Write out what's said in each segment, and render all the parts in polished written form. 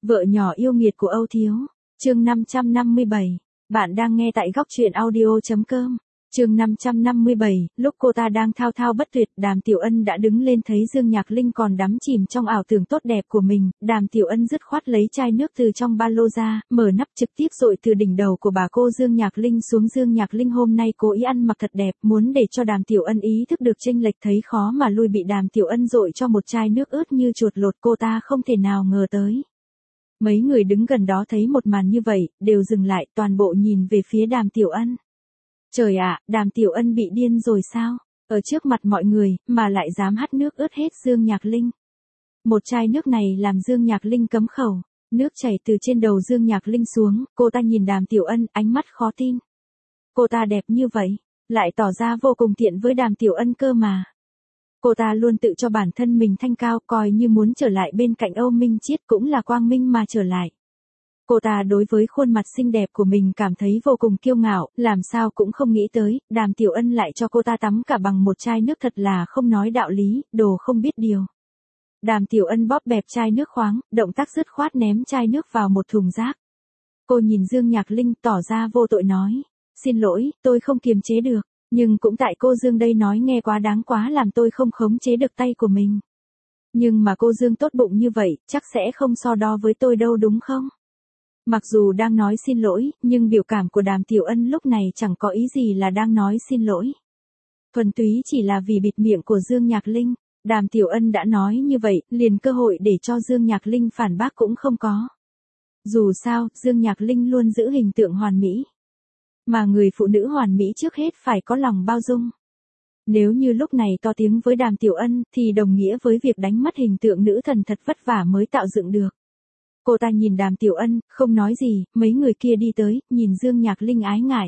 Vợ nhỏ yêu nghiệt của Âu Thiếu. Chương 557. Bạn đang nghe tại góc truyện audio.com. Chương 557, lúc cô ta đang thao thao bất tuyệt, Đàm Tiểu Ân đã đứng lên thấy Dương Nhạc Linh còn đắm chìm trong ảo tưởng tốt đẹp của mình, Đàm Tiểu Ân dứt khoát lấy chai nước từ trong ba lô ra, mở nắp trực tiếp dội từ đỉnh đầu của bà cô Dương Nhạc Linh xuống. Dương Nhạc Linh hôm nay cố ý ăn mặc thật đẹp, muốn để cho Đàm Tiểu Ân ý thức được chênh lệch, thấy khó mà lui bị Đàm Tiểu Ân dội cho một chai nước ướt như chuột lột, cô ta không thể nào ngờ tới. Mấy người đứng gần đó thấy một màn như vậy, đều dừng lại, toàn bộ nhìn về phía Đàm Tiểu Ân. Trời ạ, Đàm Tiểu Ân bị điên rồi sao? Ở trước mặt mọi người, mà lại dám hắt nước ướt hết Dương Nhạc Linh. Một chai nước này làm Dương Nhạc Linh cấm khẩu, nước chảy từ trên đầu Dương Nhạc Linh xuống, cô ta nhìn Đàm Tiểu Ân, ánh mắt khó tin. Cô ta đẹp như vậy, lại tỏ ra vô cùng tiện với Đàm Tiểu Ân cơ mà. Cô ta luôn tự cho bản thân mình thanh cao, coi như muốn trở lại bên cạnh Âu Minh Chiết cũng là quang minh mà trở lại. Cô ta đối với khuôn mặt xinh đẹp của mình cảm thấy vô cùng kiêu ngạo, làm sao cũng không nghĩ tới, Đàm Tiểu Ân lại cho cô ta tắm cả bằng một chai nước, thật là không nói đạo lý, đồ không biết điều. Đàm Tiểu Ân bóp bẹp chai nước khoáng, động tác dứt khoát ném chai nước vào một thùng rác. Cô nhìn Dương Nhạc Linh tỏ ra vô tội nói, xin lỗi, tôi không kiềm chế được, nhưng cũng tại cô Dương đây nói nghe quá đáng quá làm tôi không khống chế được tay của mình. Nhưng mà cô Dương tốt bụng như vậy, chắc sẽ không so đo với tôi đâu đúng không? Mặc dù đang nói xin lỗi, nhưng biểu cảm của Đàm Tiểu Ân lúc này chẳng có ý gì là đang nói xin lỗi. Thuần túy chỉ là vì bịt miệng của Dương Nhạc Linh, Đàm Tiểu Ân đã nói như vậy, liền cơ hội để cho Dương Nhạc Linh phản bác cũng không có. Dù sao, Dương Nhạc Linh luôn giữ hình tượng hoàn mỹ. Mà người phụ nữ hoàn mỹ trước hết phải có lòng bao dung. Nếu như lúc này to tiếng với Đàm Tiểu Ân, thì đồng nghĩa với việc đánh mất hình tượng nữ thần thật vất vả mới tạo dựng được. Cô ta nhìn Đàm Tiểu Ân, không nói gì, mấy người kia đi tới, nhìn Dương Nhạc Linh ái ngại.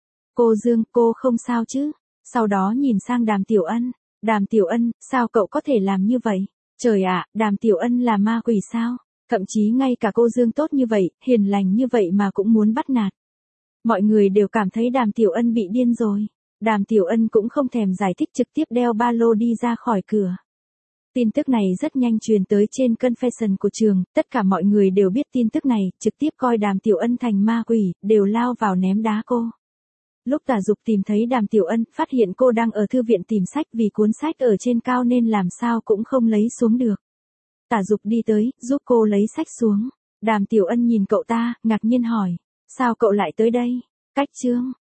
Cô Dương, cô không sao chứ? Sau đó nhìn sang Đàm Tiểu Ân. Đàm Tiểu Ân, sao cậu có thể làm như vậy? Trời ạ, Đàm Tiểu Ân là ma quỷ sao? Thậm chí ngay cả cô Dương tốt như vậy, hiền lành như vậy mà cũng muốn bắt nạt. Mọi người đều cảm thấy Đàm Tiểu Ân bị điên rồi. Đàm Tiểu Ân cũng không thèm giải thích, trực tiếp đeo ba lô đi ra khỏi cửa. Tin tức này rất nhanh truyền tới trên confession của trường, tất cả mọi người đều biết tin tức này, trực tiếp coi Đàm Tiểu Ân thành ma quỷ, đều lao vào ném đá cô. Lúc Tả Dục tìm thấy Đàm Tiểu Ân, phát hiện cô đang ở thư viện tìm sách, vì cuốn sách ở trên cao nên làm sao cũng không lấy xuống được. Tả Dục đi tới, giúp cô lấy sách xuống. Đàm Tiểu Ân nhìn cậu ta, ngạc nhiên hỏi, sao cậu lại tới đây? Cách chương.